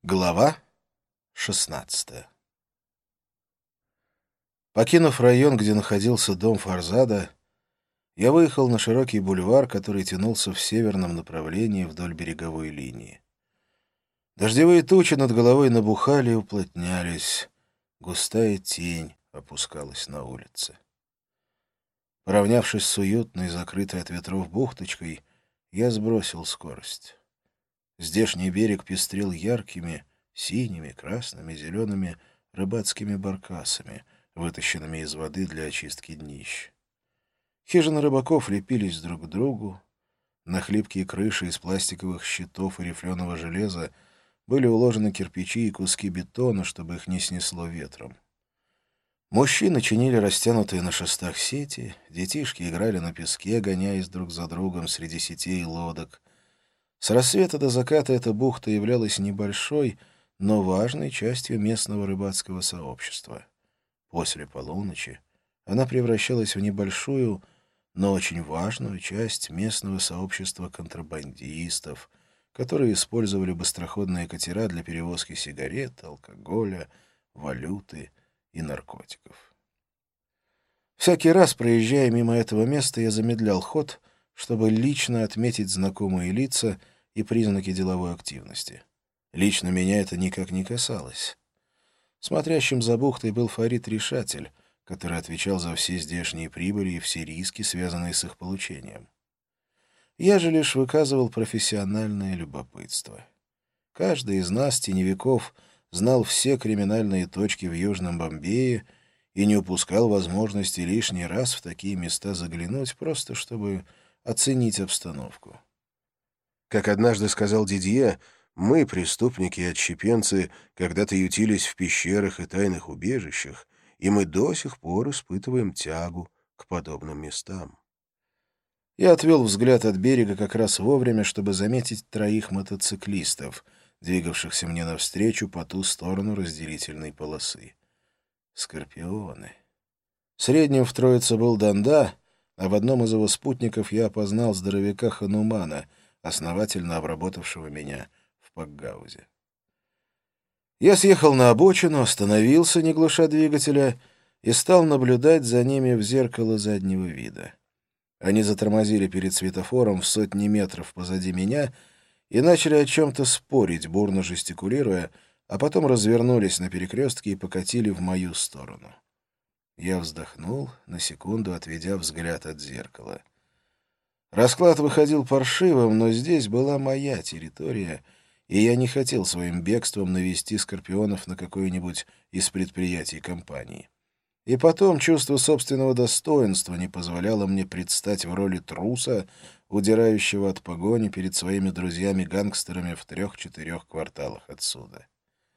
Глава 16. Покинув район, где находился дом Фарзада, я выехал на широкий бульвар, который тянулся в северном направлении вдоль береговой линии. Дождевые тучи над головой набухали и уплотнялись. Густая тень опускалась на улице. Поравнявшись с уютной, закрытой от ветров бухточкой, я сбросил скорость. Здешний берег пестрел яркими, синими, красными, зелеными рыбацкими баркасами, вытащенными из воды для очистки днищ. Хижины рыбаков лепились друг к другу. На хлипкие крыши из пластиковых щитов и рифленого железа были уложены кирпичи и куски бетона, чтобы их не снесло ветром. Мужчины чинили растянутые на шестах сети, детишки играли на песке, гоняясь друг за другом среди сетей и лодок. С рассвета до заката эта бухта являлась небольшой, но важной частью местного рыбацкого сообщества. После полуночи она превращалась в небольшую, но очень важную часть местного сообщества контрабандистов, которые использовали быстроходные катера для перевозки сигарет, алкоголя, валюты и наркотиков. Всякий раз, проезжая мимо этого места, я замедлял ход, чтобы лично отметить знакомые лица и признаки деловой активности. Лично меня это никак не касалось. Смотрящим за бухтой был Фарид-решатель, который отвечал за все здешние прибыли и все риски, связанные с их получением. Я же лишь выказывал профессиональное любопытство. Каждый из нас, теневиков, знал все криминальные точки в Южном Бомбее и не упускал возможности лишний раз в такие места заглянуть, просто чтобы оценить обстановку. Как однажды сказал Дидье, мы, преступники и отщепенцы, когда-то ютились в пещерах и тайных убежищах, и мы до сих пор испытываем тягу к подобным местам. Я отвел взгляд от берега как раз вовремя, чтобы заметить троих мотоциклистов, двигавшихся мне навстречу по ту сторону разделительной полосы. Скорпионы. Средним в троице был Данда, а в одном из его спутников я опознал здоровяка Ханумана, основательно обработавшего меня в Пакгаузе. Я съехал на обочину, остановился, не глуша двигателя, и стал наблюдать за ними в зеркало заднего вида. Они затормозили перед светофором в сотни метров позади меня и начали о чем-то спорить, бурно жестикулируя, а потом развернулись на перекрестке и покатили в мою сторону. Я вздохнул, на секунду отведя взгляд от зеркала. Расклад выходил паршивым, но здесь была моя территория, и я не хотел своим бегством навести скорпионов на какое-нибудь из предприятий компании. И потом чувство собственного достоинства не позволяло мне предстать в роли труса, удирающего от погони перед своими друзьями-гангстерами в 3-4 кварталах отсюда.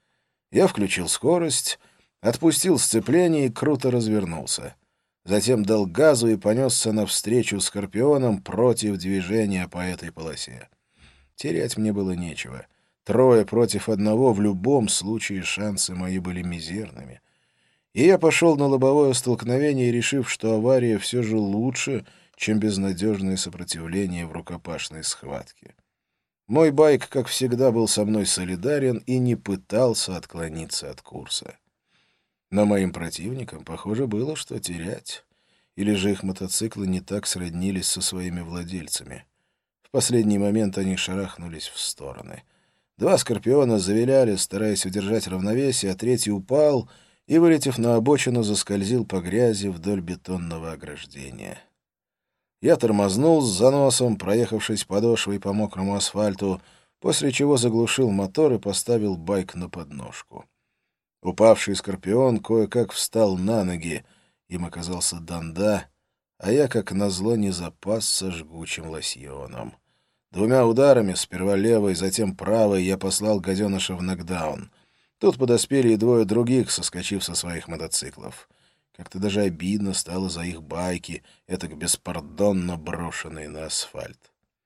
Я включил скорость, отпустил сцепление и круто развернулся. Затем дал газу и понесся навстречу скорпионам против движения по этой полосе. Терять мне было нечего. 3 против 1 в любом случае шансы мои были мизерными. И я пошел на лобовое столкновение, решив, что авария все же лучше, чем безнадежное сопротивление в рукопашной схватке. Мой байк, как всегда, был со мной солидарен и не пытался отклониться от курса. Но моим противникам, похоже, было что терять. Или же их мотоциклы не так сроднились со своими владельцами. В последний момент они шарахнулись в стороны. 2 скорпиона завиляли, стараясь удержать равновесие, а 3-й упал и, вылетев на обочину, заскользил по грязи вдоль бетонного ограждения. Я тормознул с заносом, проехавшись подошвой по мокрому асфальту, после чего заглушил мотор и поставил байк на подножку. Упавший скорпион кое-как встал на ноги. Им оказался Данда, а я, как назло, не запасся жгучим лосьоном. 2 ударами, сперва левой, затем правой, я послал гаденыша в нокдаун. Тут подоспели и 2 других, соскочив со своих мотоциклов. Как-то даже обидно стало за их байки, этак беспардонно брошенные на асфальт.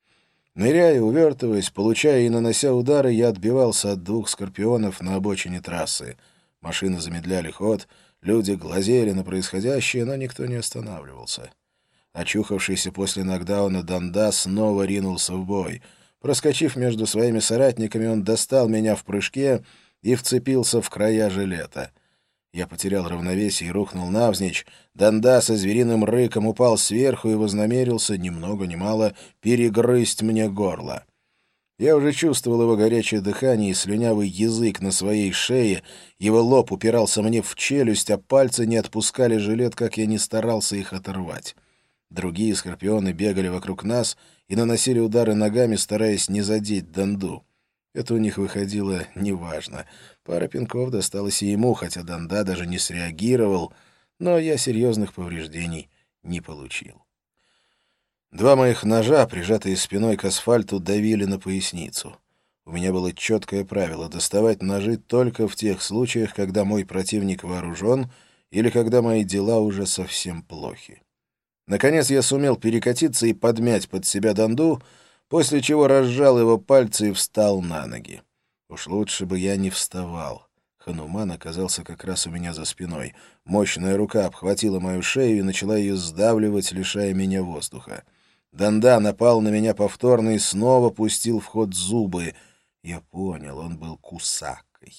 Ныряя, увертываясь, получая и нанося удары, я отбивался от 2 скорпионов на обочине трассы. Машины замедляли ход, люди глазели на происходящее, но никто не останавливался. Очухавшийся после нокдауна Данда снова ринулся в бой. Проскочив между своими соратниками, он достал меня в прыжке и вцепился в края жилета. Я потерял равновесие и рухнул навзничь. Данда со звериным рыком упал сверху и вознамерился, ни много ни мало, перегрызть мне горло. Я уже чувствовал его горячее дыхание и слюнявый язык на своей шее, его лоб упирался мне в челюсть, а пальцы не отпускали жилет, как я ни старался их оторвать. Другие скорпионы бегали вокруг нас и наносили удары ногами, стараясь не задеть Данду. Это у них выходило неважно. Пара пинков досталась и ему, хотя Данда даже не среагировал, но я серьезных повреждений не получил. Два моих ножа, прижатые спиной к асфальту, давили на поясницу. У меня было четкое правило — доставать ножи только в тех случаях, когда мой противник вооружен или когда мои дела уже совсем плохи. Наконец я сумел перекатиться и подмять под себя Данду, после чего разжал его пальцы и встал на ноги. Уж лучше бы я не вставал. Хануман оказался как раз у меня за спиной. Мощная рука обхватила мою шею и начала ее сдавливать, лишая меня воздуха. Данда напал на меня повторно и снова пустил в ход зубы. Я понял, он был кусакой.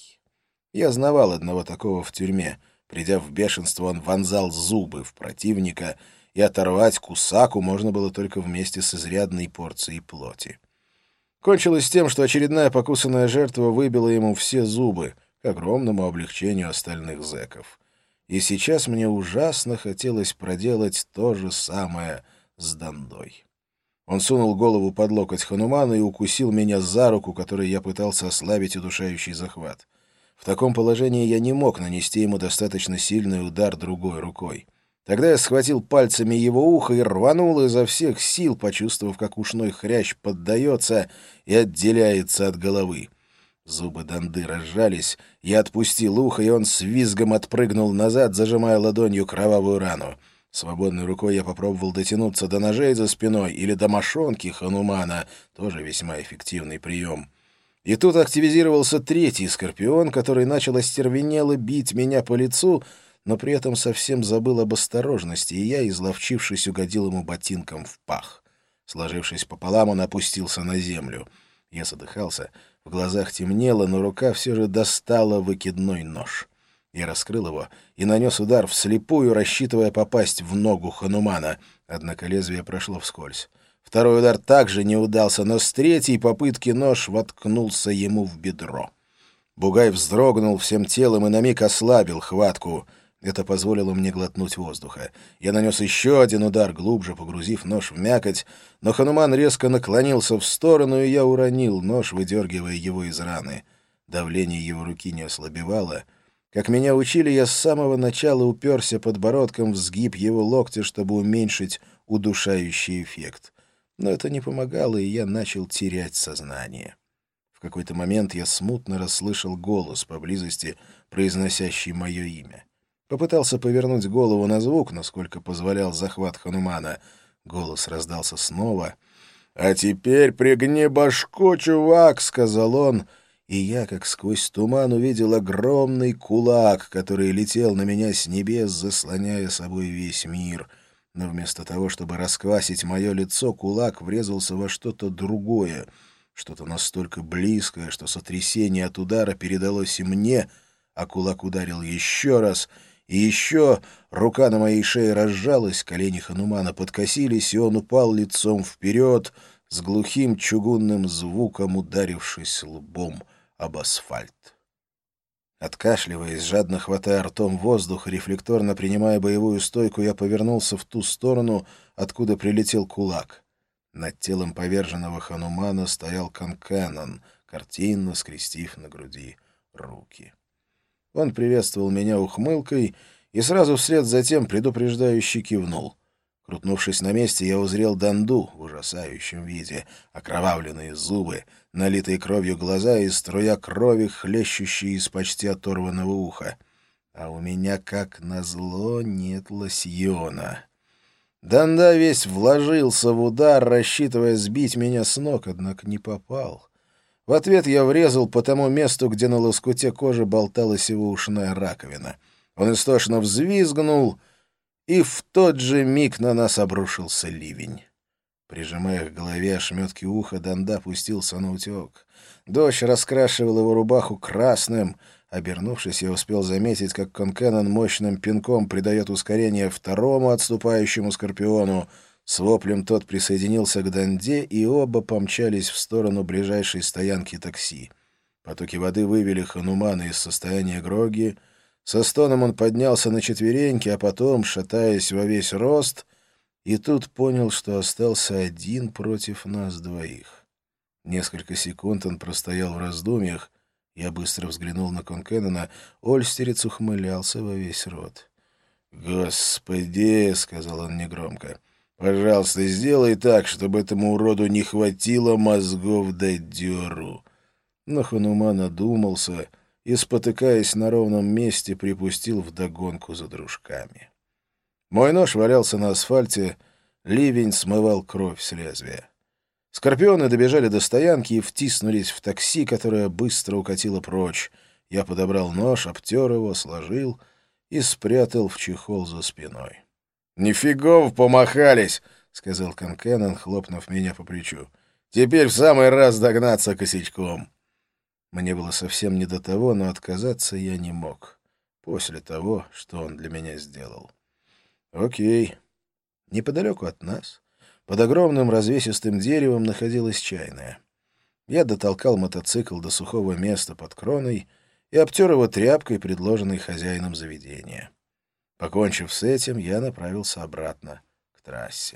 Я знавал одного такого в тюрьме. Придя в бешенство, он вонзал зубы в противника, и оторвать кусаку можно было только вместе с изрядной порцией плоти. Кончилось тем, что очередная покусанная жертва выбила ему все зубы, к огромному облегчению остальных зэков. И сейчас мне ужасно хотелось проделать то же самое с Дандой. Он сунул голову под локоть Ханумана и укусил меня за руку, которой я пытался ослабить удушающий захват. В таком положении я не мог нанести ему достаточно сильный удар другой рукой. Тогда я схватил пальцами его ухо и рванул изо всех сил, почувствовав, как ушной хрящ поддается и отделяется от головы. Зубы Данды разжались, я отпустил ухо, и он с визгом отпрыгнул назад, зажимая ладонью кровавую рану. Свободной рукой я попробовал дотянуться до ножей за спиной или до мошонки Ханумана, тоже весьма эффективный прием. И тут активизировался третий скорпион, который начал остервенело бить меня по лицу, но при этом совсем забыл об осторожности, и я, изловчившись, угодил ему ботинком в пах. Сложившись пополам, он опустился на землю. Я задыхался, в глазах темнело, но рука все же достала выкидной нож. Я раскрыл его и нанес удар вслепую, рассчитывая попасть в ногу Ханумана, однако лезвие прошло вскользь. Второй удар также не удался, но с третьей попытки нож воткнулся ему в бедро. Бугай вздрогнул всем телом и на миг ослабил хватку. Это позволило мне глотнуть воздуха. Я нанес еще один удар, глубже погрузив нож в мякоть, но Хануман резко наклонился в сторону, и я уронил нож, выдергивая его из раны. Давление его руки не ослабевало. Как меня учили, я с самого начала уперся подбородком в сгиб его локтя, чтобы уменьшить удушающий эффект. Но это не помогало, и я начал терять сознание. В какой-то момент я смутно расслышал голос поблизости, произносящий мое имя. Попытался повернуть голову на звук, насколько позволял захват Ханумана. Голос раздался снова. «А теперь пригни башку, чувак!» — сказал он. И я, как сквозь туман, увидел огромный кулак, который летел на меня с небес, заслоняя собой весь мир. Но вместо того, чтобы расквасить мое лицо, кулак врезался во что-то другое, что-то настолько близкое, что сотрясение от удара передалось и мне, а кулак ударил еще раз — и еще рука на моей шее разжалась, колени Ханумана подкосились, и он упал лицом вперед, с глухим чугунным звуком ударившись лбом об асфальт. Откашливаясь, жадно хватая ртом воздух, рефлекторно принимая боевую стойку, я повернулся в ту сторону, откуда прилетел кулак. Над телом поверженного Ханумана стоял Конкэнон, картинно скрестив на груди руки. Он приветствовал меня ухмылкой и сразу вслед за тем предупреждающе кивнул. Крутнувшись на месте, я узрел Данду в ужасающем виде, окровавленные зубы, налитые кровью глаза и струя крови, хлещущие из почти оторванного уха. А у меня, как назло, нет лосьона. Данда весь вложился в удар, рассчитывая сбить меня с ног, однако не попал. В ответ я врезал по тому месту, где на лоскуте кожи болталась его ушная раковина. Он истошно взвизгнул, и в тот же миг на нас обрушился ливень. Прижимая к голове ошметки уха, Данда пустился на утек. Дождь раскрашивал его рубаху красным. Обернувшись, я успел заметить, как Конкеннон мощным пинком придает ускорение второму отступающему Скорпиону. С воплем тот присоединился к Данде, и оба помчались в сторону ближайшей стоянки такси. Потоки воды вывели Ханумана из состояния гроги. Со стоном он поднялся на четвереньки, а потом, шатаясь во весь рост, и тут понял, что остался один против нас двоих. Несколько секунд он простоял в раздумьях. Я быстро взглянул на Конкеннона. Ольстерец ухмылялся во весь рот. «Господи!» — сказал он негромко. «Пожалуйста, сделай так, чтобы этому уроду не хватило мозгов дать дёру». Но Хануман одумался и, спотыкаясь на ровном месте, припустил вдогонку за дружками. Мой нож валялся на асфальте, ливень смывал кровь с лезвия. Скорпионы добежали до стоянки и втиснулись в такси, которое быстро укатило прочь. Я подобрал нож, обтер его, сложил и спрятал в чехол за спиной. «Нифигов помахались!» — сказал Конкеннон, хлопнув меня по плечу. «Теперь в самый раз догнаться косячком». Мне было совсем не до того, но отказаться я не мог. После того, что он для меня сделал. «Окей». Неподалеку от нас, под огромным развесистым деревом, находилась чайная. Я дотолкал мотоцикл до сухого места под кроной и обтер его тряпкой, предложенной хозяином заведения. Покончив с этим, я направился обратно к трассе.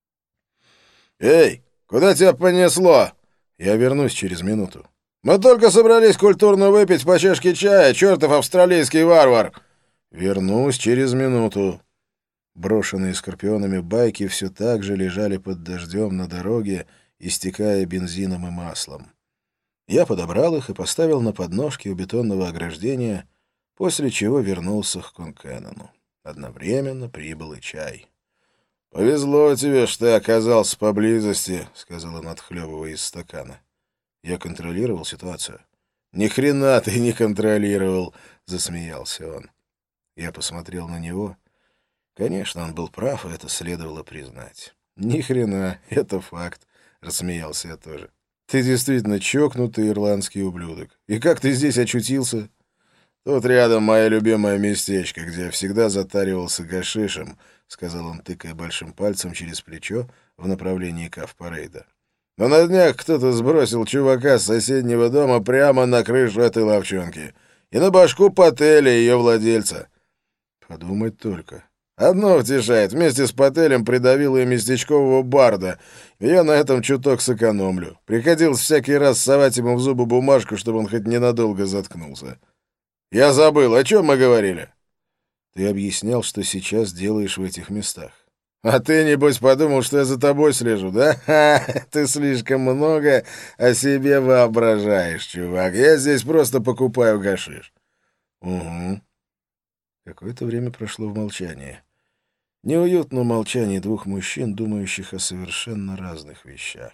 «Эй, куда тебя понесло?» «Я вернусь через минуту». «Мы только собрались культурно выпить по чашке чая, чертов австралийский варвар!» «Вернусь через минуту». Брошенные скорпионами байки все так же лежали под дождем на дороге, истекая бензином и маслом. Я подобрал их и поставил на подножки у бетонного ограждения, после чего вернулся к Конкеннону. Одновременно прибыл и чай. «Повезло тебе, что ты оказался поблизости», — сказал он, отхлебывая из стакана. Я контролировал ситуацию. «Ни хрена ты не контролировал», — засмеялся он. Я посмотрел на него. Конечно, он был прав, и это следовало признать. «Ни хрена, это факт», — рассмеялся я тоже. «Ты действительно чокнутый ирландский ублюдок. И как ты здесь очутился?» «Тут рядом мое любимое местечко, где я всегда затаривался гашишем», — сказал он, тыкая большим пальцем через плечо в направлении Кав-парейда. «Но на днях кто-то сбросил чувака с соседнего дома прямо на крышу этой ловчонки и на башку Пателя, ее владельца». «Подумать только». «Одно утешает. Вместе с Пателем придавило и местечкового барда. Я на этом чуток сэкономлю. Приходилось всякий раз совать ему в зубы бумажку, чтобы он хоть ненадолго заткнулся». «Я забыл. О чем мы говорили?» «Ты объяснял, что сейчас делаешь в этих местах». «А ты, небось, подумал, что я за тобой слежу, да? Ха, ты слишком много о себе воображаешь, чувак. Я здесь просто покупаю гашиш». «Угу». Какое-то время прошло в молчании. Неуютно молчание двух мужчин, думающих о совершенно разных вещах.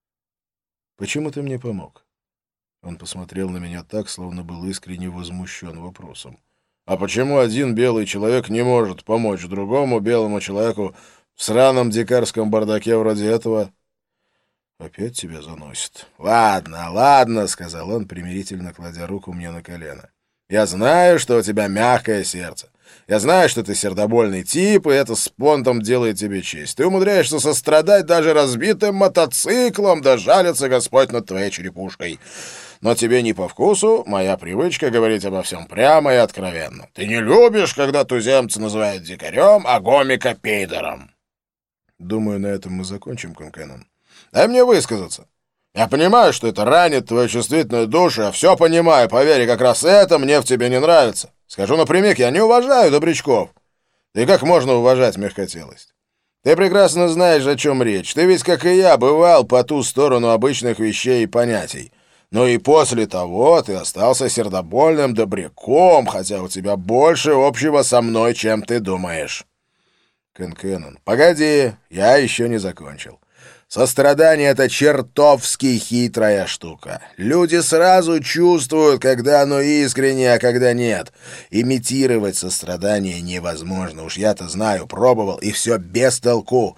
«Почему ты мне помог?» Он посмотрел на меня так, словно был искренне возмущен вопросом. «А почему один белый человек не может помочь другому белому человеку в сраном дикарском бардаке вроде этого?» «Опять тебя заносит». «Ладно, ладно», — сказал он, примирительно кладя руку мне на колено. «Я знаю, что у тебя мягкое сердце. Я знаю, что ты сердобольный тип, и это с понтом делает тебе честь. Ты умудряешься сострадать даже разбитым мотоциклом, да жалится Господь над твоей черепушкой. Но тебе не по вкусу моя привычка говорить обо всем прямо и откровенно. Ты не любишь, когда туземцы называют дикарем, а гомика пейдером». «Думаю, на этом мы закончим, Конкеннон». «Дай мне высказаться. Я понимаю, что это ранит твою чувствительную душу, я все понимаю, поверь, как раз это мне в тебе не нравится. Скажу напрямик, я не уважаю добрячков. Да и как можно уважать мягкотелость? Ты прекрасно знаешь, о чем речь. Ты ведь, как и я, бывал по ту сторону обычных вещей и понятий. Но и после того ты остался сердобольным добряком, хотя у тебя больше общего со мной, чем ты думаешь». «Конкеннон, погоди, я еще не закончил. Сострадание — это чертовски хитрая штука. Люди сразу чувствуют, когда оно искреннее, а когда нет. Имитировать сострадание невозможно. Уж я-то знаю, пробовал, и все без толку.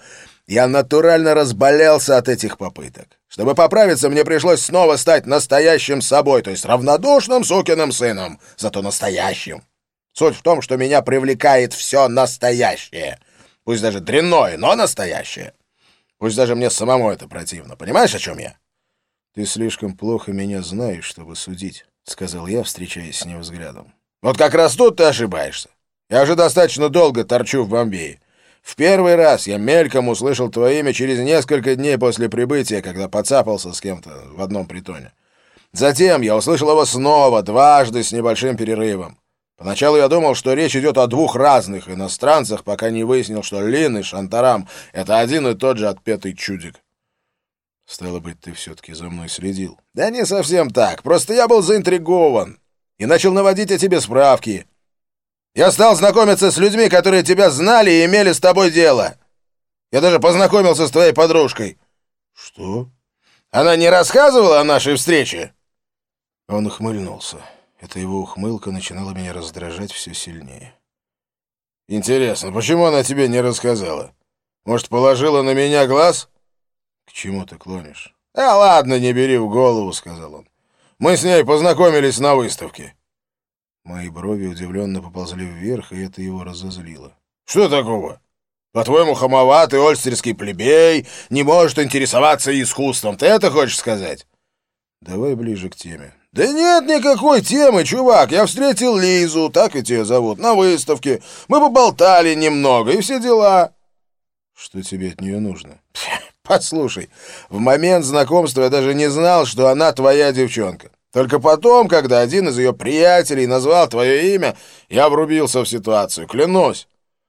Я натурально разболелся от этих попыток. Чтобы поправиться, мне пришлось снова стать настоящим собой, то есть равнодушным сукиным сыном, зато настоящим. Суть в том, что меня привлекает все настоящее. Пусть даже дрянное, но настоящее. Пусть даже мне самому это противно. Понимаешь, о чем я? — Ты слишком плохо меня знаешь, чтобы судить, — сказал я, встречаясь с ним взглядом. — Вот как раз тут ты ошибаешься. Я уже достаточно долго торчу в Бомбее. В первый раз я мельком услышал твое имя через несколько дней после прибытия, когда поцапался с кем-то в одном притоне. Затем я услышал его снова, дважды с небольшим перерывом. Поначалу я думал, что речь идет о двух разных иностранцах, пока не выяснил, что Лин и Шантарам — это один и тот же отпетый чудик. Стало быть, ты все-таки за мной следил? Да не совсем так, просто я был заинтригован и начал наводить о тебе справки. Я стал знакомиться с людьми, которые тебя знали и имели с тобой дело. Я даже познакомился с твоей подружкой. Что? Она не рассказывала о нашей встрече? Он ухмыльнулся. Эта его ухмылка начинала меня раздражать все сильнее. Интересно, почему она тебе не рассказала? Может, положила на меня глаз? К чему ты клонишь? Ладно, не бери в голову, сказал он. Мы с ней познакомились на выставке. Мои брови удивленно поползли вверх, и это его разозлило. Что такого? По-твоему, хамоватый ольстерский плебей не может интересоваться искусством? Ты это хочешь сказать? Давай ближе к теме. Да нет никакой темы, чувак. Я встретил Лизу, так и тебя зовут, на выставке. Мы поболтали немного, и все дела. Что тебе от нее нужно? Послушай, в момент знакомства я даже не знал, что она твоя девчонка. Только потом, когда один из ее приятелей назвал твое имя, я врубился в ситуацию, клянусь.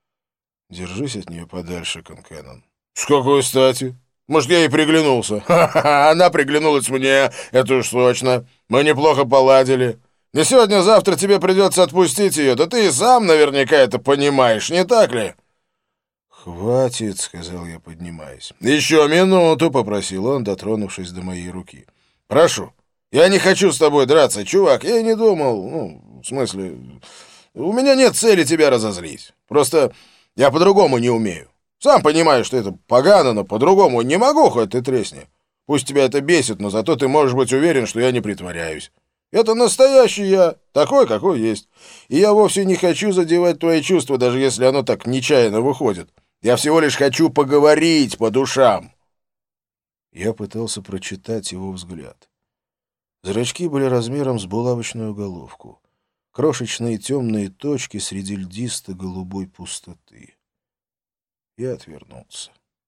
Держись от нее подальше, Конкеннон. С какой стати? Может, я ей приглянулся? Ха-ха-ха, она приглянулась мне, это уж точно. Мы неплохо поладили. Не сегодня-завтра тебе придется отпустить ее, да ты и сам наверняка это понимаешь, не так ли? «Хватит», — сказал я, поднимаясь. «Еще минуту», — попросил он, дотронувшись до моей руки. «Прошу, я не хочу с тобой драться, чувак, я и не думал, в смысле, у меня нет цели тебя разозлить. Просто я по-другому не умею. Сам понимаю, что это погано, но по-другому не могу, хоть ты тресни. Пусть тебя это бесит, но зато ты можешь быть уверен, что я не притворяюсь. Это настоящий я, такой, какой есть. И я вовсе не хочу задевать твои чувства, даже если оно так нечаянно выходит. Я всего лишь хочу поговорить по душам». Я пытался прочитать его взгляд. Зрачки были размером с булавочную головку. Крошечные темные точки среди льдисто-голубой пустоты. Я отвернулся.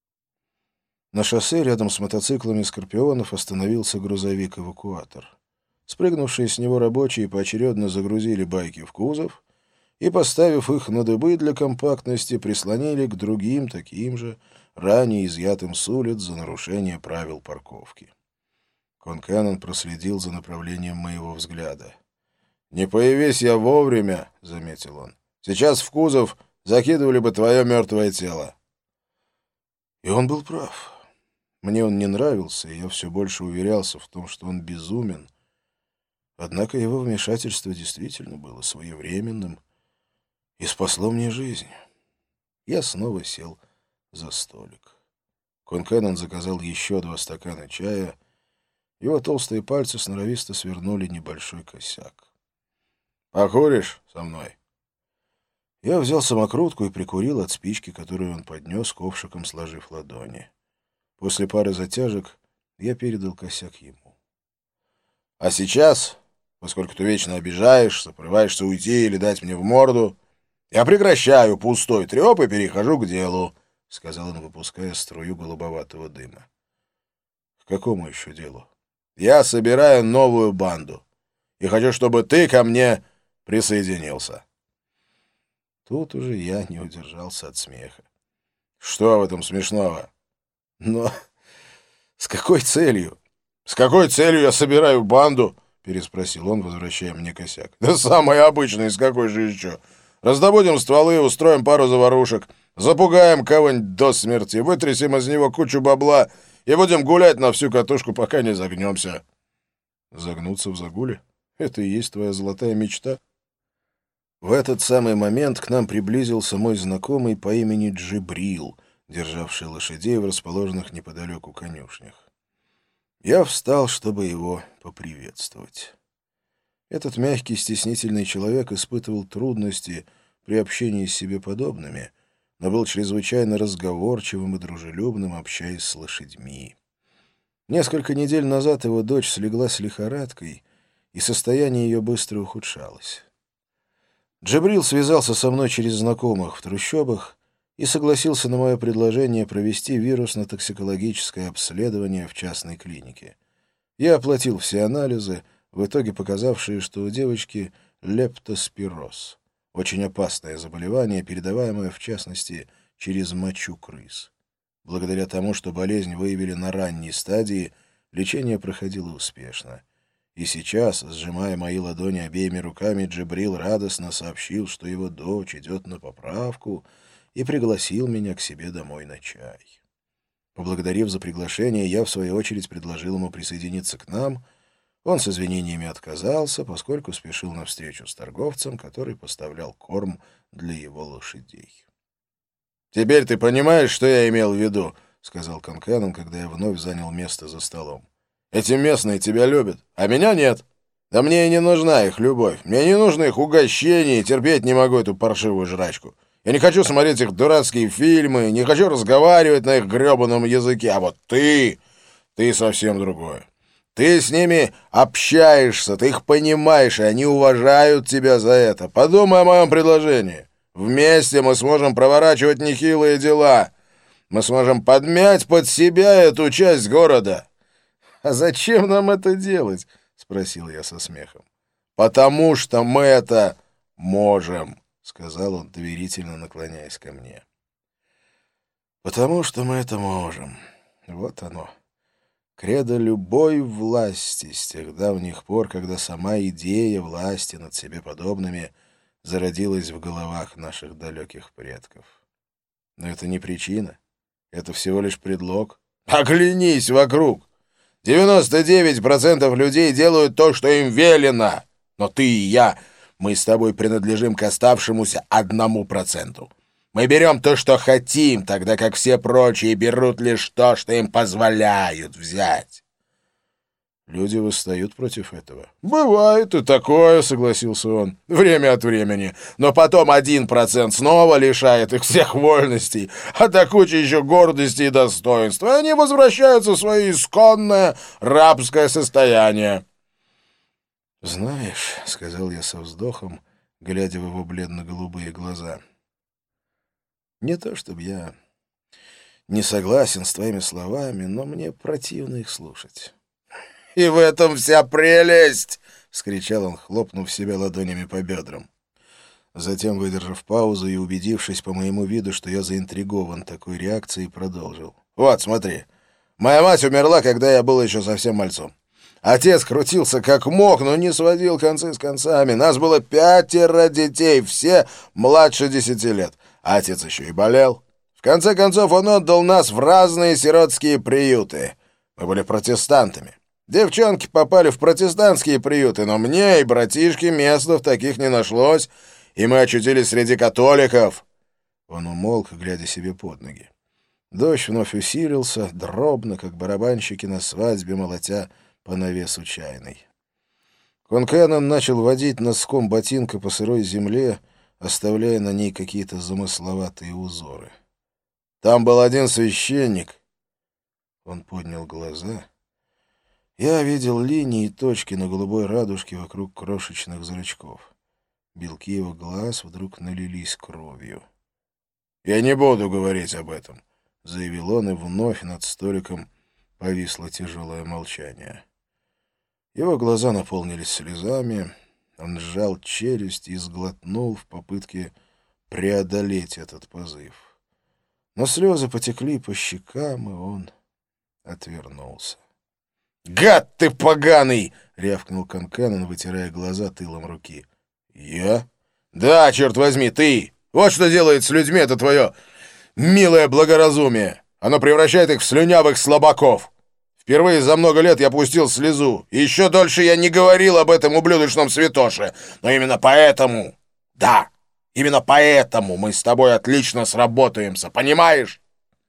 На шоссе рядом с мотоциклами «Скорпионов» остановился грузовик-эвакуатор. Спрыгнувшие с него рабочие поочередно загрузили байки в кузов и, поставив их на дыбы для компактности, прислонили к другим таким же, ранее изъятым с улиц за нарушение правил парковки. Конкеннон проследил за направлением моего взгляда. «Не появись я вовремя», — заметил он, — «сейчас в кузов закидывали бы твое мертвое тело». И он был прав. Мне он не нравился, и я все больше уверялся в том, что он безумен. Однако его вмешательство действительно было своевременным и спасло мне жизнь. Я снова сел за столик. Конкеннон заказал еще 2 стакана чая. Его толстые пальцы сноровисто свернули небольшой косяк. «Покуришь со мной?» Я взял самокрутку и прикурил от спички, которую он поднес, ковшиком сложив ладони. После пары затяжек я передал косяк ему. «А сейчас, поскольку ты вечно обижаешься, порываешься уйти или дать мне в морду, я прекращаю пустой треп и перехожу к делу», — сказал он, выпуская струю голубоватого дыма. «К какому еще делу?» «Я собираю новую банду и хочу, чтобы ты ко мне присоединился». Тут уже я не удержался от смеха. «Что в этом смешного?» «Но с какой целью?» «С какой целью я собираю банду?» — переспросил он, возвращая мне косяк. «Да самое обычное, с какой же еще? Раздобудем стволы, устроим пару заварушек, запугаем кого-нибудь до смерти, вытрясем из него кучу бабла и будем гулять на всю катушку, пока не загнемся». «Загнуться в загуле? Это и есть твоя золотая мечта?» В этот самый момент к нам приблизился мой знакомый по имени Джибрил, державший лошадей в расположенных неподалеку конюшнях. Я встал, чтобы его поприветствовать. Этот мягкий, стеснительный человек испытывал трудности при общении с себе подобными, но был чрезвычайно разговорчивым и дружелюбным, общаясь с лошадьми. Несколько недель назад его дочь слегла с лихорадкой, и состояние ее быстро ухудшалось. Джибрил связался со мной через знакомых в трущобах и согласился на мое предложение провести вирусно-токсикологическое обследование в частной клинике. Я оплатил все анализы, в итоге показавшие, что у девочки лептоспироз, очень опасное заболевание, передаваемое, в частности, через мочу крыс. Благодаря тому, что болезнь выявили на ранней стадии, лечение проходило успешно. И сейчас, сжимая мои ладони обеими руками, Джибрил радостно сообщил, что его дочь идет на поправку, и пригласил меня к себе домой на чай. Поблагодарив за приглашение, я, в свою очередь, предложил ему присоединиться к нам. Он с извинениями отказался, поскольку спешил на встречу с торговцем, который поставлял корм для его лошадей. «Теперь ты понимаешь, что я имел в виду?» — сказал Конкеннон, когда я вновь занял место за столом. «Эти местные тебя любят, а меня нет. Да мне и не нужна их любовь. Мне не нужны их угощения, и терпеть не могу эту паршивую жрачку. Я не хочу смотреть их дурацкие фильмы, не хочу разговаривать на их гребаном языке. А вот ты совсем другое. Ты с ними общаешься, ты их понимаешь, и они уважают тебя за это. Подумай о моем предложении. Вместе мы сможем проворачивать нехилые дела. Мы сможем подмять под себя эту часть города». «А зачем нам это делать?» — спросил я со смехом. «Потому что мы это можем», — сказал он, доверительно наклоняясь ко мне. «Потому что мы это можем. Вот оно. Кредо любой власти с тех давних пор, когда сама идея власти над себе подобными зародилась в головах наших далеких предков. Но это не причина. Это всего лишь предлог. Оглянись вокруг. 99% людей делают то, что им велено. Но ты и я, мы с тобой принадлежим к оставшемуся 1%. Мы берем то, что хотим, тогда как все прочие берут лишь то, что им позволяют взять. Люди восстают против этого. «Бывает и такое», — согласился он, — «время от времени. Но потом 1% снова лишает их всех вольностей, а до кучи еще гордости и достоинства, и они возвращаются в свое исконное рабское состояние». «Знаешь», — сказал я со вздохом, глядя в его бледно-голубые глаза, — «не то чтобы я не согласен с твоими словами, но мне противно их слушать». «И в этом вся прелесть!» — вскричал он, хлопнув себя ладонями по бедрам. Затем, выдержав паузу и убедившись по моему виду, что я заинтригован такой реакцией, продолжил. «Вот, смотри. Моя мать умерла, когда я был еще совсем мальцом. Отец крутился как мог, но не сводил концы с концами. Нас было 5 детей, все младше 10 лет. А отец еще и болел. В конце концов, он отдал нас в разные сиротские приюты. Мы были протестантами. Девчонки попали в протестантские приюты, но мне и братишке места в таких не нашлось, и мы очутились среди католиков». Он умолк, глядя себе под ноги. Дождь вновь усилился, дробно, как барабанщики на свадьбе, молотя по навесу чайной. Конкеннон начал водить носком ботинка по сырой земле, оставляя на ней какие-то замысловатые узоры. «Там был один священник». Он поднял глаза. Я видел линии и точки на голубой радужке вокруг крошечных зрачков. Белки его глаз вдруг налились кровью. «Я не буду говорить об этом», — заявил он, и вновь над столиком повисло тяжелое молчание. Его глаза наполнились слезами, он сжал челюсть и сглотнул в попытке преодолеть этот позыв. Но слезы потекли по щекам, и он отвернулся. «Гад ты поганый!» — рявкнул Конкеннон, вытирая глаза тылом руки. «Я?» «Да, черт возьми, ты! Вот что делает с людьми это твое милое благоразумие! Оно превращает их в слюнявых слабаков! Впервые за много лет я пустил слезу, и еще дольше я не говорил об этом ублюдочном святоше, но именно поэтому, да, именно поэтому мы с тобой отлично сработаемся, понимаешь?»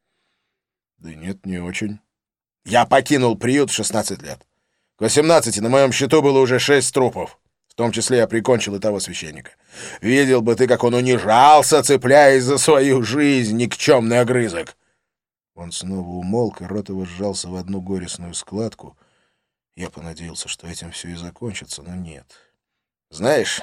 Да нет, не очень. Я покинул приют в 16 лет. К 18 на моем счету было уже 6 трупов. В том числе я прикончил и того священника. Видел бы ты, как он унижался, цепляясь за свою жизнь, никчемный огрызок. Он снова умолк, и рот его сжался в одну горестную складку. Я понадеялся, что этим все и закончится, но нет. Знаешь,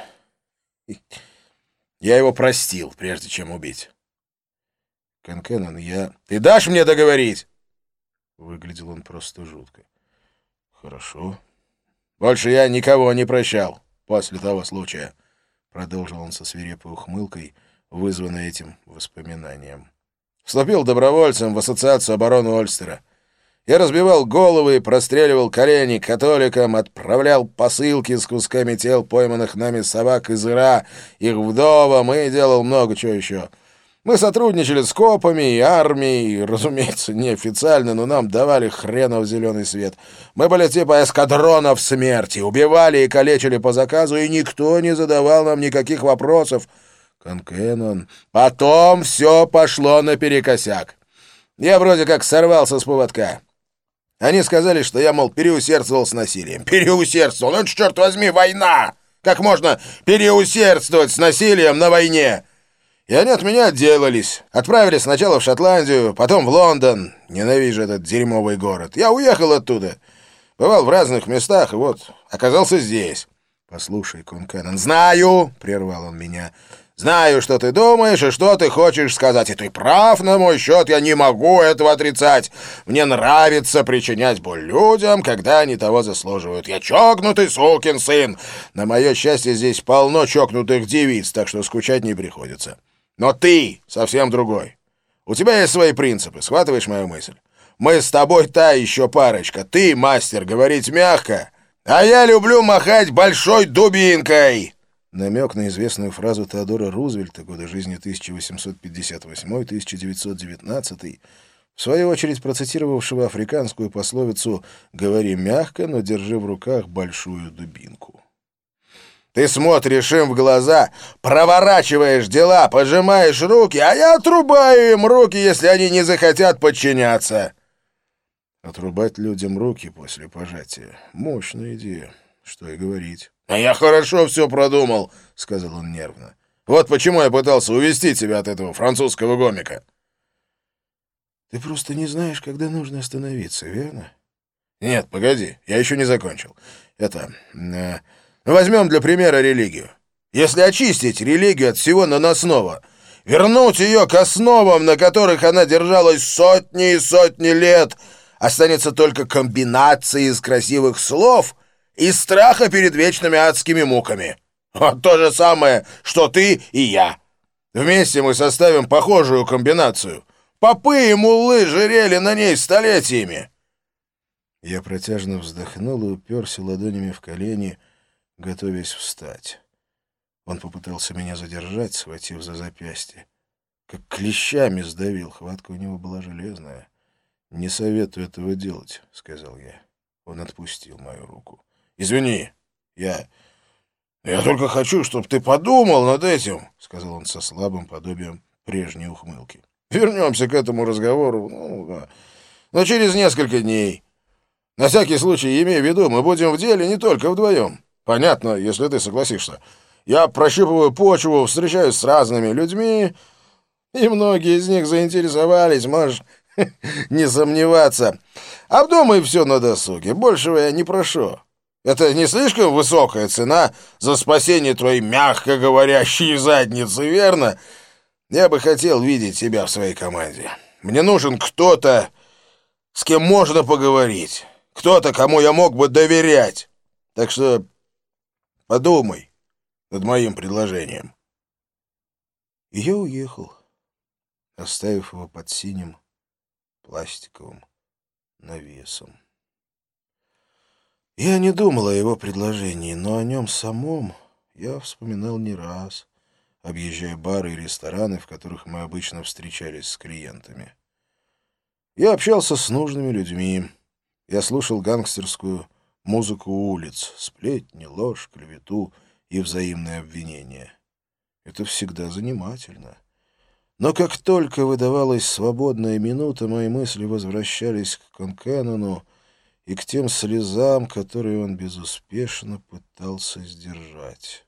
я его простил, прежде чем убить. Конкеннон, Ты дашь мне договорить? Выглядел он просто жутко. Хорошо. Больше я никого не прощал после того случая. Продолжил он со свирепой ухмылкой, вызванной этим воспоминанием. Вступил добровольцем в Ассоциацию обороны Ольстера. Я разбивал головы и простреливал колени католикам, отправлял посылки с кусками тел пойманных нами собак из Ира, их вдовам и делал много чего еще. Мы сотрудничали с копами и армией, разумеется, неофициально, но нам давали хренов зеленый свет. Мы были типа эскадронов смерти, убивали и калечили по заказу, и никто не задавал нам никаких вопросов. Конкеннон. Потом все пошло наперекосяк. Я вроде как сорвался с поводка. Они сказали, что я, мол, переусердствовал с насилием. Переусердствовал? Ну, черт возьми, война! Как можно переусердствовать с насилием на войне? И они от меня отделались. Отправили сначала в Шотландию, потом в Лондон. Ненавижу этот дерьмовый город. Я уехал оттуда. Бывал в разных местах, и вот оказался здесь. Послушай, Конкеннон, знаю, — прервал он меня, — знаю, что ты думаешь и что ты хочешь сказать. И ты прав на мой счет, я не могу этого отрицать. Мне нравится причинять боль людям, когда они того заслуживают. Я чокнутый сукин сын. На мое счастье, здесь полно чокнутых девиц, так что скучать не приходится. Но ты совсем другой. У тебя есть свои принципы, схватываешь мою мысль? Мы с тобой та еще парочка. Ты мастер говорить мягко, а я люблю махать большой дубинкой. Намек на известную фразу Теодора Рузвельта, годы жизни 1858-1919, в свою очередь процитировавшего африканскую пословицу «Говори мягко, но держи в руках большую дубинку». Ты смотришь им в глаза, проворачиваешь дела, пожимаешь руки, а я отрубаю им руки, если они не захотят подчиняться. Отрубать людям руки после пожатия — мощная идея, что и говорить. — А я хорошо все продумал, — сказал он нервно. — Вот почему я пытался увести тебя от этого французского гомика. — Ты просто не знаешь, когда нужно остановиться, верно? — Нет, погоди, я еще не закончил. Возьмем для примера религию. Если очистить религию от всего наносного, вернуть ее к основам, на которых она держалась сотни и сотни лет, останется только комбинация из красивых слов и страха перед вечными адскими муками. Вот то же самое, что ты и я. Вместе мы составим похожую комбинацию. Попы и муллы жирели на ней столетиями. Я протяжно вздохнул и уперся ладонями в колени, готовясь встать. Он попытался меня задержать, схватив за запястье. Как клещами сдавил, хватка у него была железная. «Не советую этого делать», — сказал я. Он отпустил мою руку. «Извини, я только хочу, чтобы ты подумал над этим», — сказал он со слабым подобием прежней ухмылки. «Вернемся к этому разговору, но через несколько дней. На всякий случай, имей в виду, мы будем в деле не только вдвоем. Понятно, если ты согласишься. Я прощупываю почву, встречаюсь с разными людьми, и многие из них заинтересовались, можешь не сомневаться. Обдумай все на досуге, большего я не прошу. Это не слишком высокая цена за спасение твоей мягко говорящей задницы, верно? Я бы хотел видеть тебя в своей команде. Мне нужен кто-то, с кем можно поговорить, кто-то, кому я мог бы доверять. Так что подумай над моим предложением». И я уехал, оставив его под синим пластиковым навесом. Я не думал о его предложении, но о нем самом я вспоминал не раз, объезжая бары и рестораны, в которых мы обычно встречались с клиентами. Я общался с нужными людьми. Я слушал гангстерскую музыку улиц, сплетни, ложь, клевету и взаимные обвинения. Это всегда занимательно. Но как только выдавалась свободная минута, мои мысли возвращались к Конкэннону и к тем слезам, которые он безуспешно пытался сдержать.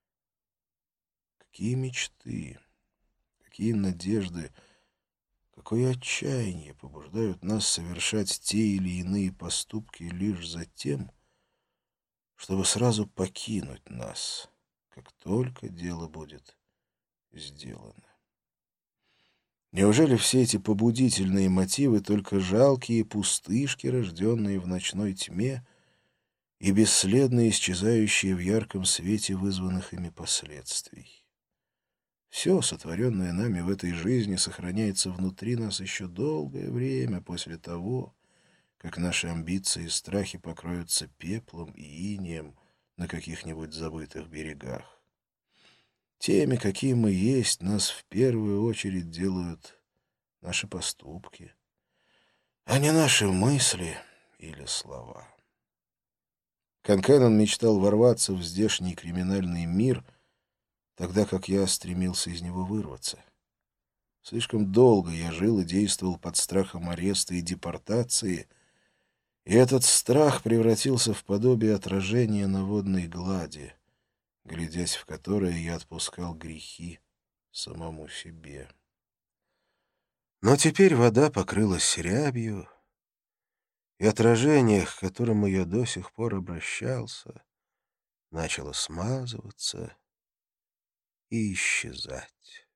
Какие мечты, какие надежды, какое отчаяние побуждают нас совершать те или иные поступки лишь за тем, чтобы сразу покинуть нас, как только дело будет сделано. Неужели все эти побудительные мотивы только жалкие пустышки, рожденные в ночной тьме и бесследно исчезающие в ярком свете вызванных ими последствий? Все, сотворенное нами в этой жизни, сохраняется внутри нас еще долгое время после того, как наши амбиции и страхи покроются пеплом и инеем на каких-нибудь забытых берегах. Теми, какие мы есть, нас в первую очередь делают наши поступки, а не наши мысли или слова. Конкэннон мечтал ворваться в здешний криминальный мир, тогда как я стремился из него вырваться. Слишком долго я жил и действовал под страхом ареста и депортации, и этот страх превратился в подобие отражения на водной глади, глядясь в которое я отпускал грехи самому себе. Но теперь вода покрылась рябью, и отражение, к которому я до сих пор обращался, начало смазываться и исчезать.